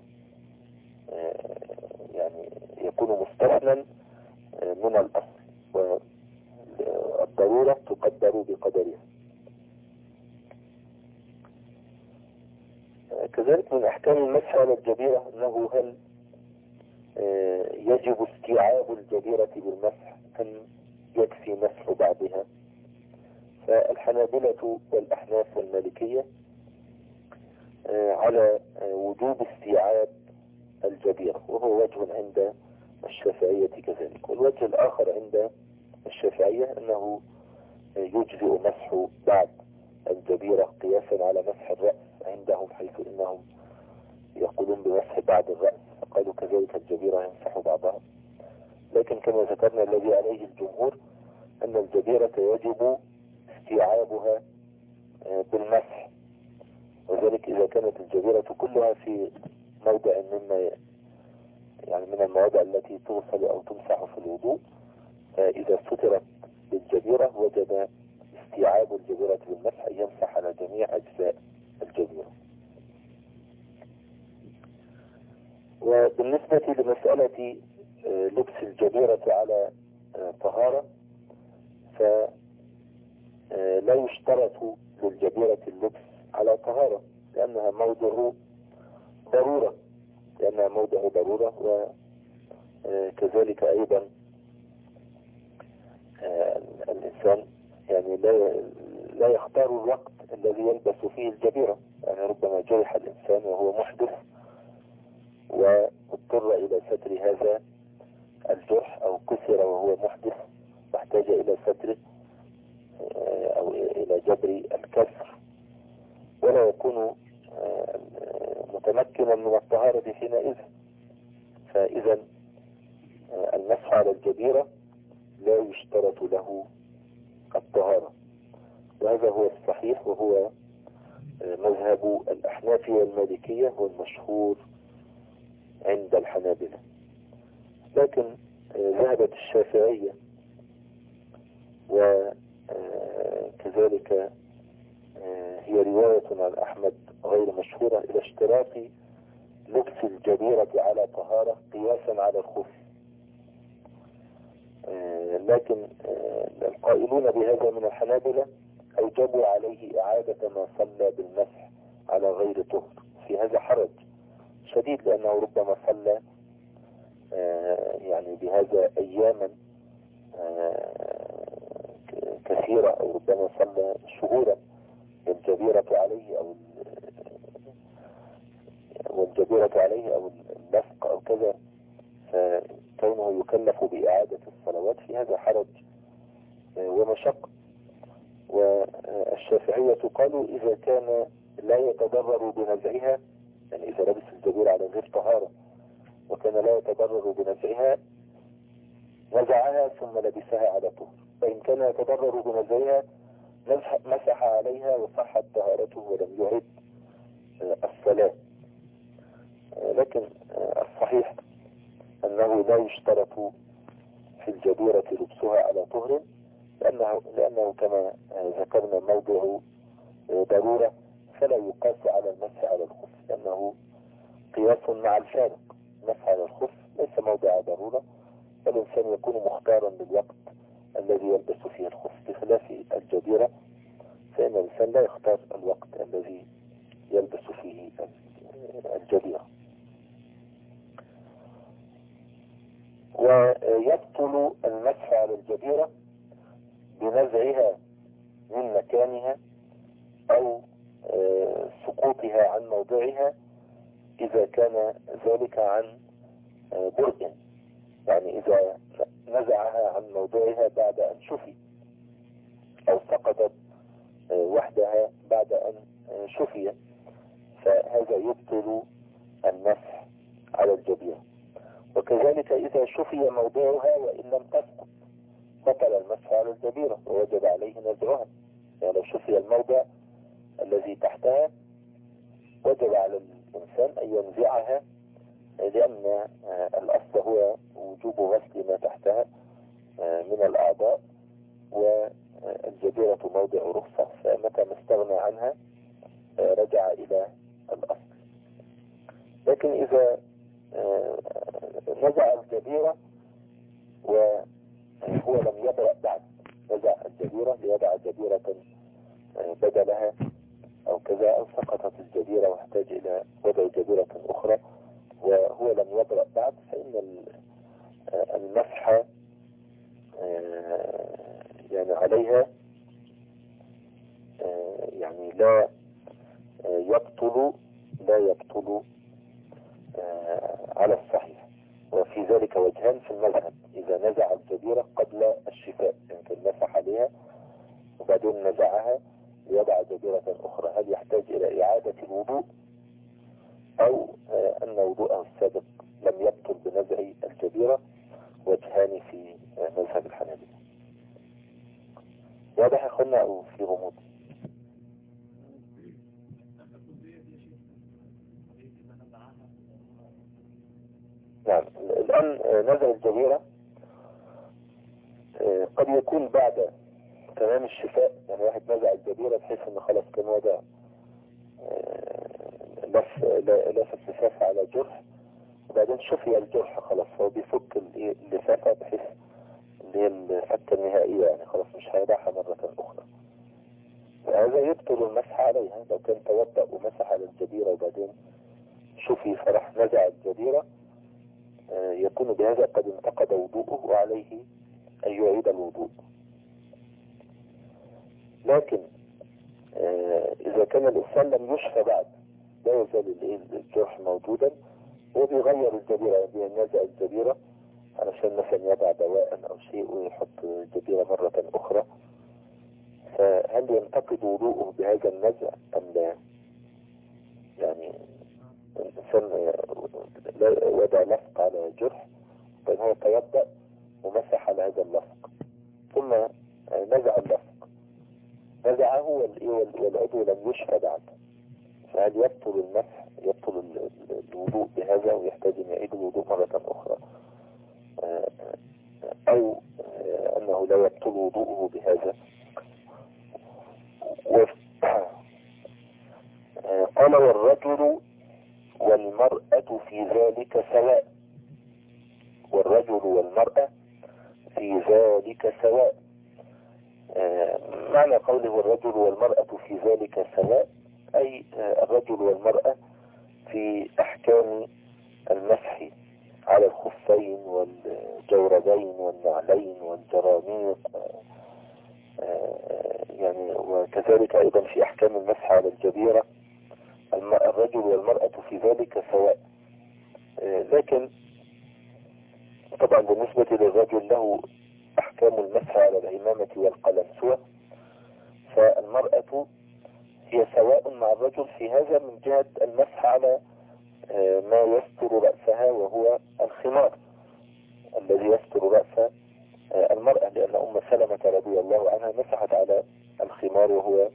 يعني يكون مستثنى من الأصل، والضرورة تقدر بقدرها. كذلك من أحكام المسح على الجبيرة أنه هل يجب استيعاب الجبيرة بالمسح أم يكفي مسح بعضها؟ فالحنابلة والأحناف والمالكية على وجوب استيعاب الجبيرة، وهو وجه عند الشافعية كذلك. والوجه الآخر عند الشافعية أنه يجزئ مسح بعض الجبيرة قياسا على مسح الرأس عندهم، حيث إنهم يقولون بمسح بعض الرأس، فقالوا كذلك الجبيرة يمسح بعضها. لكن كما ذكرنا الذي عليه الجمهور أن الجبيرة يجب استيعابها بالمسح، وذلك إذا كانت الجبيرة كلها في موضع مما يعني من المواضع التي تغسل أو تمسح في الوضوء، فإذا سترت بالجبيرة وجب استيعاب الجبيرة بالمسح يمسح على جميع أجزاء الجبيرة. وبالنسبة لمسألة لبس الجبيرة على طهارة، فلا يشترط للجبيرة اللبس على طهارة، لأنها موضع ضرورة، وكذلك أيضا الإنسان يعني لا يختار الوقت الذي يلبس فيه الجبيرة، يعني ربما جرح الإنسان وهو محدث واضطر إلى ستر هذا الجرح، أو كسر وهو محدث واحتاج إلى ستره أو إلى جبر الكسر، ولا يكون متمكنا من الطهارة حينئذ. فإذا المسح على الجبيرة لا يشترط له الطهارة، وهذا هو الصحيح، وهو مذهب الأحناف والمالكية هو المشهور عند الحنابلة. لكن ذهبت الشافعية وكذلك هي رواية عن أحمد غير مشهورة إلى اشتراط لبس الجبيرة على طهارة قياسا على الخف. لكن القائلون بهذا من الحنابلة أوجبوا عليه إعادة ما صلى بالمسح على غير طهر. في هذا حرج شديد، لأنه ربما صلى يعني بهذا أياما كثيرة، أو ربما صلى شهورا والجبيرة عليه أو اللفق أو كذا، فكونه يكلف بإعادة الصلوات في هذا حرج ومشقة. والشافعية قالوا إذا كان لا يتضرر بنزعها، يعني إذا لبس الجبيرة على غير طهارة وكان لا يتضرر بنزعها نزعها ثم لبسها على طهر، فإن كان يتضرر بنزعها مسح عليها وصحت طهارته ولم يعد الصلاة. لكن الصحيح أنه لا يشترط في الجبيرة لبسها على طهر، لأنه كما ذكرنا موضع ضرورة، فلا يقاس على المسح على الخف، لأنه قياس مع الفارق. المسح على الخف ليس موضع ضرورة، فالإنسان يكون مختارا للوقت الذي يلبس فيه الخف، بخلاف الجبيرة فإن الإنسان لا يختار الوقت الذي يلبس فيه الجبيرة. ويبطل المسح على الجبيرة بنزعها من مكانها أو سقوطها عن موضعها إذا كان ذلك عن برء، يعني إذا نزعها عن موضعها بعد أن شفي، أو سقطت وحدها بعد أن شفي، فهذا يبطل المسح على الجبيرة. وكذلك إذا شفي موضعها وإن لم تسقط بطل المسح على الجبيرة ووجب عليه نزعها. يعني لو شفي الموضع الذي تحتها وجب على الإنسان أن ينزعها، لأن الأصل هو وجوب غسل ما تحتها من الأعضاء، والجبيرة موضع رخصة، فمتى ما استغنى عنها رجع إلى الأصل. لكن إذا نزع الجبيرة وهو لم يبرأ بعد، نزع الجبيرة ليضع جبيرة بدلها أو كذا، أو سقطت الجبيرة واحتاج إلى وضع جبيرة أخرى وهو لم يبرأ بعد، فإن المسح يعني عليها يعني لا يبطل على الصحيح. وفي ذلك وجهان في المذهب: إذا نزع الجبيرة قبل الشفاء، يمكن مسح عليها وبعدين نزعها ليضع جبيرة أخرى، هل يحتاج إلى إعادة الوضوء، أو أن وضوءه السابق لم يبطل بنزع الجبيرة؟ وجهان في مذهب الحنابلة. واضح يا أخوانا أو في غموض؟ نعم. الآن نزع الجبيرة قد يكون بعد تمام الشفاء، يعني واحد نزع الجبيرة بحيث أنه خلاص كان وضع لف اللفافة على جرح، وبعدين شفي الجرح خلاص، هو بيفك اللفافة بحيث اللي هي الفكة النهائية، يعني خلاص مش هيضعها مرة أخرى. هذا يبطل المسح عليها. لو كان توضأ ومسح على الجبيرة وبعدين شفي فرح نزع الجبيرة، يكون بهذا قد انتقد وضوءه وعليه أن يعيد الوضوء. لكن إذا كان الإنسان لم يشفى بعد، لا يزال الجرح موجودا، وبيغير الجبيرة، بينزع الجبيرة علشان مثلا يضع دواء أو شيء ويحط جبيرة مرة أخرى، فهل ينتقد وضوءه بهذا النزع أم لا؟ يعني الإنسان وضع لفق على جرح، فإن هو توضأ ومسح على هذا اللفق ثم نزع اللفق، نزعه والعضو لم يشفى بعد، فهل يبطل المسح، يبطل الوضوء بهذا ويحتاج أن يعيد الوضوء مرة أخرى، أو أنه لا يبطل وضوءه بهذا. قال والرجل والمرأة في ذلك سواء، والرجل والمرأة في ذلك سواء. معنى قوله والرجل والمرأة في ذلك سواء أي الرجل والمرأة في أحكام المسح على الخفين والجوربين والنعلين والجرانيق، يعني وكذلك أيضا في أحكام المسح على الجبيرة. الرجل والمرأة في ذلك سواء، لكن طبعا بالنسبة للرجل له أحكام المسح على العمامة والقلنسوة، فالمرأة هي سواء مع الرجل في هذا من جهة المسح على ما يستر رأسها وهو الخمار الذي يستر رأس المرأة، لأن أم سلمة رضي الله عنها مسحت على الخمار، وهو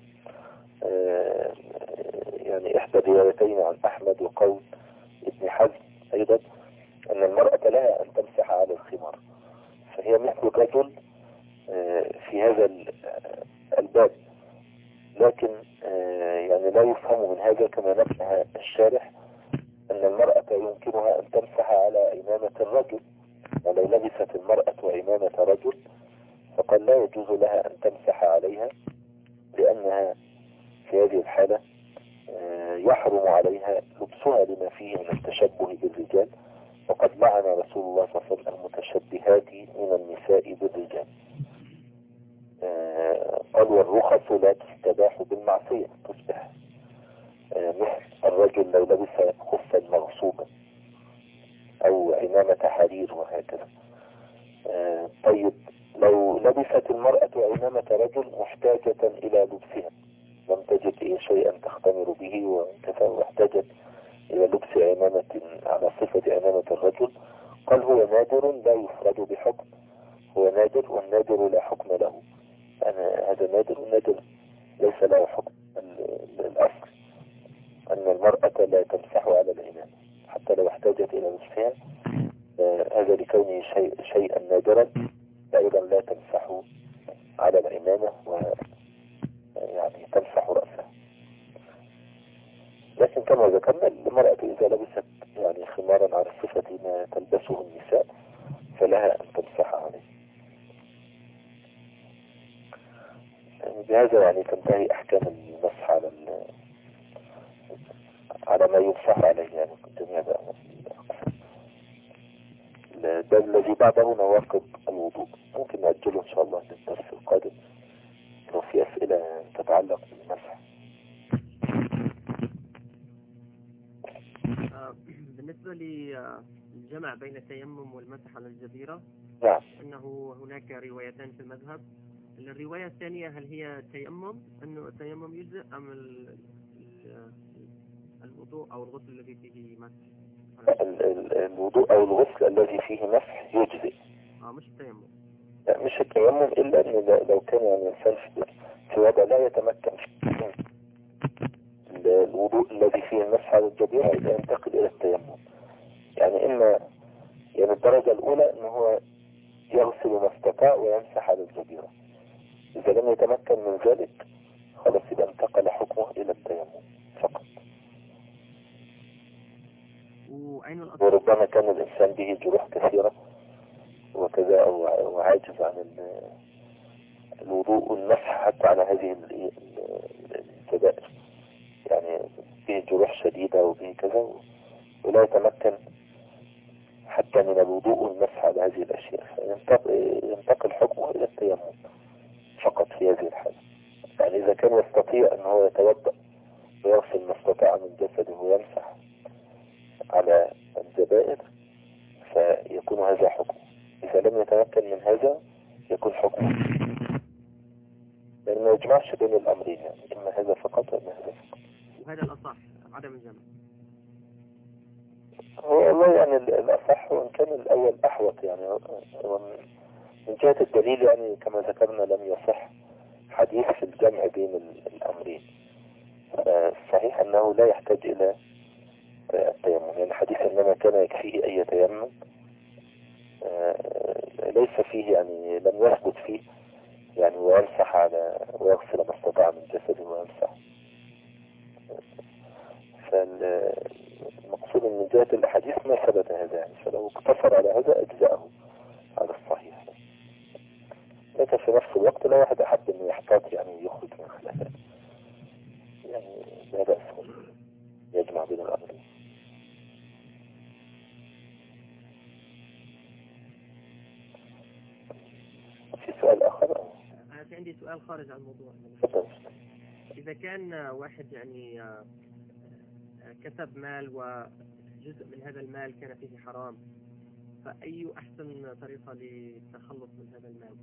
يعني إحدى الروايتين عن أحمد وقول ابن حزم أيضا أن المرأة لها أن تمسح على الخمار، فهي مثل الرجل في هذا الباب. لكن يعني لا يفهم من هذا كما نفهم الشارح أن المرأة يمكنها أن تمسح على عمامة الرجل، ولو لبست المرأة عمامة رجل فقال لا يجوز لها أن تمسح عليها، لأنها في هذه الحالة يحرم عليها لبسها لما فيه من التشبه بالرجال، وقد لعن رسول الله صلى الله عليه وسلم المتشبهات من النساء بالرجال. قال والرخص لا تستباح بالمعصية، تصبح مثل الرجل لو لبس خفا مغصوبا أو عمامة حرير وهكذا. طيب لو لبست المرأة عمامة رجل محتاجة إلى لبسها، لم تجد شيئا تختمر به وكذا، واحتاجت إلى لبس عمامة على صفة عمامة الرجل، قال هو نادر لا يفرد بحكم، هو نادر والنادر لا حكم له. هذا نادر والنادر ليس له حكم. الأصل أن المرأة لا تمسح على العمامة حتى لو احتاجت إلى لبسها، هذا لكونه شيئا نادرا، أيضا لا تمسح على العمامة ويعني تمسح رأسها. لكن كما ذكرنا المرأة إذا لبست يعني خمارا على صفة ما تلبسه النساء فلها أن تمسح عليه. يعني بهذا يعني تنتهي أحكام المسح على ما يمسح عليه، يعني جميع ده الذي بعده نواقض الوضوء. ممكن نأجله إن شاء الله للدرس القادم لو في أسئلة تتعلق بالمسح. بالنسبة للجمع بين التيمم والمسح على الجبيرة، نعم، أنه هناك روايتان في المذهب. الرواية الثانية هل هي التيمم أنه التيمم يجزئ أم الوضوء أو الغسل الذي فيه مسح؟ الوضوء أو الغسل الذي فيه مسح يجزئ، مش التيمم. لا مش التيمم، إلا أن لو كان يعني الإنسان في وضع لا يتمكن فيه الوضوء الذي فيه المسح على الجبيرة ينتقل إلى التيمم. يعني إما يعني الدرجة الأولى أنه هو يغسل ما استطاع ويمسح على الجبيرة، إذا لم يتمكن من ذلك خلاص يبقى انتقل حكمه إلى التيمم فقط. وربما كان الإنسان به جروح كثيرة وكذا أو عاجز عن الوضوء والمسح حتى على هذه الكبائر، يعني به جروح شديدة وبه كذا ولا يتمكن حتى من الوضوء والمسح على هذه الأشياء، ينتقل حكمه إلى التيمم فقط في هذه الحالة. يعني إذا كان يستطيع أن هو يتوضأ ويغسل ما استطاع من جسده ويمسح على الجبائر فيكون هذا حكمه. إذا لم يتمكن من هذا يكون حكمه، لأنه ما يجمعش بين الأمرين، يعني إما هذا فقط وإما هذا فقط. وهذا الأصح عدم الجمع. هو والله يعني الأصح وإن كان الأول أحوط، يعني من جهة الدليل يعني كما ذكرنا لم يصح حديث في الجمع بين الأمرين، صحيح أنه لا يحتاج إلى التيمم، يعني حديث إنما كان يكفيه أن يتيمم ليس فيه يعني لم يثبت فيه يعني ويمسح على ويغسل ما استطاع من جسده ويمسح. فالمقصود من جهة الأحاديث ما ثبت هذا يعني، فلو اقتصر على هذا أجزأه على الصحيح. لكن في نفس الوقت لا واحد أحب أنه يحتاط يعني يخرج من خلافات، يعني لا بأس يجمع بين الأمرين. في سؤال آخر؟ أنا في عندي سؤال خارج عن الموضوع. إذا كان واحد يعني كسب مال وجزء من هذا المال كان فيه حرام، فأي أحسن طريقة للتخلص من هذا المال؟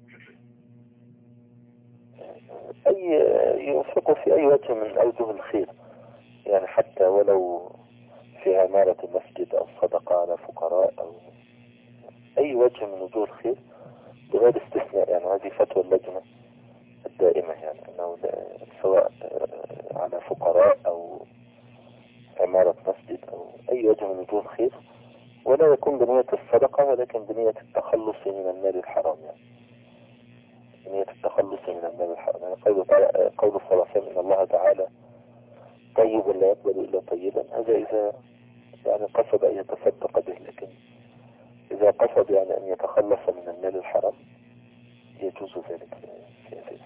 ينفقه في أي وجه من أوجه الخير، يعني حتى ولو في عمارة مسجد أو صدقة على فقراء أو أي وجه من وجوه الخير بغير استثناء. يعني هذه فتوى اللجنة الدائمة، يعني أنه سواء على فقراء أو عمارة مسجد أو أي وجه من وجوه الخير، ولا يكون بنية الصدقة ولكن بنية التخلص من المال الحرام، يعني بنية التخلص من المال الحرام. يعني قول صلى الله عليه وسلم إن الله تعالى طيب لا يقبل إلا طيبا، هذا إذا يعني قصد أن يتصدق به، لكن إذا قصد يعني أن يتخلص من المال الحرام يجوز ذلك في هذه.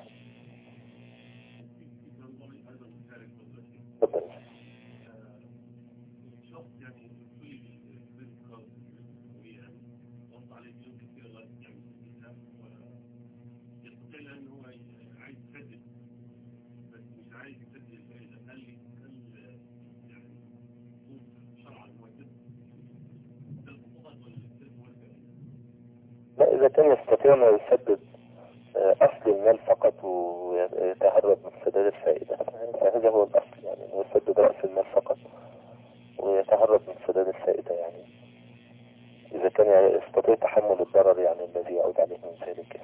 تفضل. لا، إذا كان يستطيع أن يسدد أصل المال فقط ويتهرب من سداد الفائدة فهذا هو الأصل، يعني أنه يسدد رأس المال فقط ويتهرب من سداد الفائدة. يعني إذا كان يستطيع تحمل الضرر يعني الذي يعود عليه من ذلك.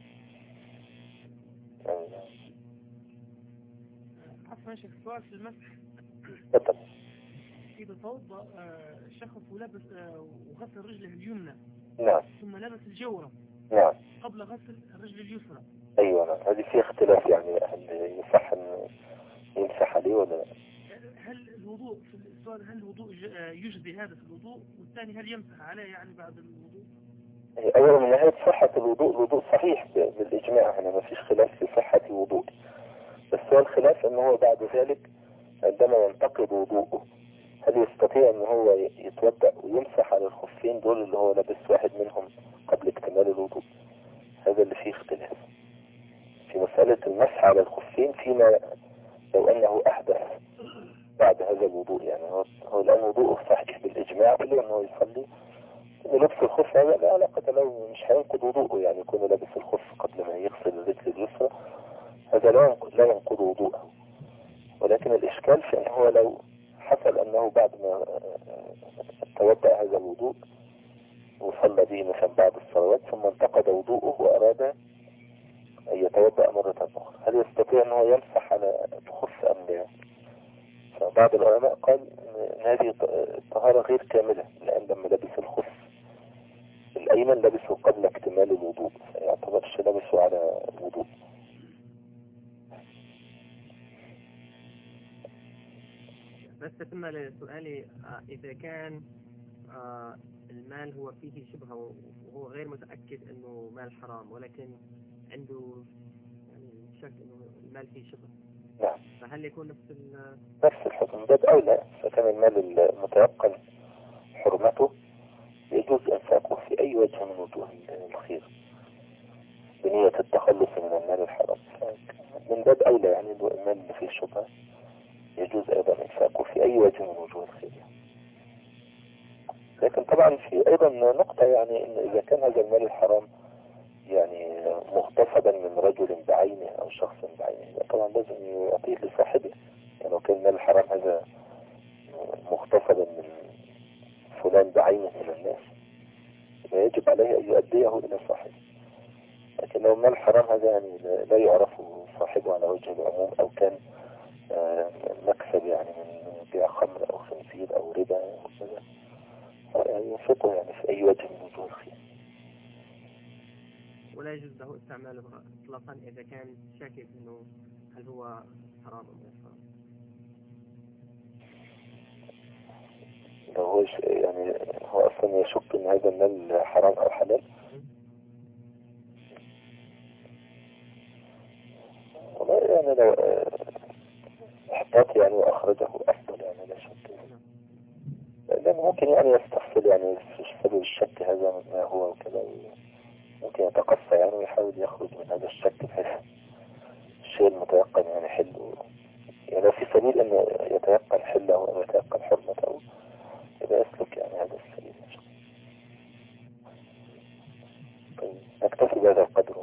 عفوا يا شيخ، سؤال في المسح. بالضبط. إذا توضأ شخص ولبس وغسل رجله اليمنى، نعم، ثم لبس الجورة نعم، قبل غسل الرجل اليسرى. أيوة نعم، هذه في اختلاف، يعني هل يصح أن يمسح عليه ولا لا؟ هل الوضوء في السؤال، هل الوضوء يجزي هذا في الوضوء؟ والثاني هل يمسح عليه يعني بعد الوضوء؟ أولا من ناحية صحة الوضوء، الوضوء صحيح بالإجماع، يعني ما فيش خلاف في صحة الوضوء، بس هو الخلاف أنه هو بعد ذلك عندما ينتقض وضوءه هل يستطيع أن هو يتوضأ ويمسح على الخفين دول اللي هو لابس واحد منهم قبل اكتمال الوضوء؟ هذا اللي فيه اختلاف في مسألة المسح على الخفين، فيما لو أنه أحدث بعد هذا الوضوء. يعني هو الآن وضوءه صحيح بالإجماع، إلا أنه يصلي لبس الخف هذا لا علاقة له، مش هينقض وضوءه، يعني يكون لابس الخف قبل ما يغسل الرجل اليسرى، هذا لا ينقض وضوءه. ولكن الإشكال في أنه لو حصل أنه بعد ما توضأ هذا الوضوء وصلى به مثلا بعض الصلوات ثم انتقض وضوءه وأراد أن يتوضأ مرة أخرى، هل يستطيع أنه يمسح على الخف أم لا؟ فبعض العلماء قال أن هذه الطهارة غير كاملة، لأن لما لبس الخف الأيمن لبسه قبل اكتمال الوضوء فيعتبرش لبسه على الوضوء. بس تكمل سؤالي، إذا كان المال هو فيه شبهة وهو غير متأكد أنه مال حرام، ولكن عنده يعني شك أنه المال فيه شبهة، نعم، فهل يكون نفس الحكم باب أولى؟ فكان المال المتيقن حرمته يجوز إنفاقه في أي وجه من وجوه الخير بنية التخلص من المال الحرام، من باب أولى يعني المال اللي فيه شبهة يجوز أيضا إنفاقه في أي وجه من وجوه الخير. لكن طبعا في أيضا نقطة، يعني إن إذا كان هذا المال الحرام يعني مغتصبا من رجل بعينه أو شخص بعينه، طبعا لازم يعطيه لصاحبه. يعني لو كان المال الحرام هذا مغتصبا من فلان بعينه من الناس يجب عليه أن يؤديه إلى صاحبه. لكن لو المال الحرام هذا يعني لا يعرف صاحبه على وجه العموم، أو كان مكسب يعني من بيع خمر أو خنزير أو ربا أو كذا، يعني ينفقه يعني في أي وجه من وجوه الخير. ولا يجوز له استعماله إطلاقا إذا كان شاكك إنه هل هو حرام أم غير حرام. لو هو يعني هو أصلا يشك إن هذا المال حرام أو حلال، والله يعني لو احتاط يعني وأخرجه أفضل يعني لا شك، لأنه ممكن يعني يستفصل يعني في سبب الشك هذا ما هو وكذا، ممكن يتقصى يعني ويحاول يخرج من هذا الشك بحيث الشيء المتيقن يعني حله، يعني لو في سبيل أن يتيقن حله أو يتيقن حرمته يبقى يسلك يعني هذا السبيل. طيب نكتفي بهذا القدر.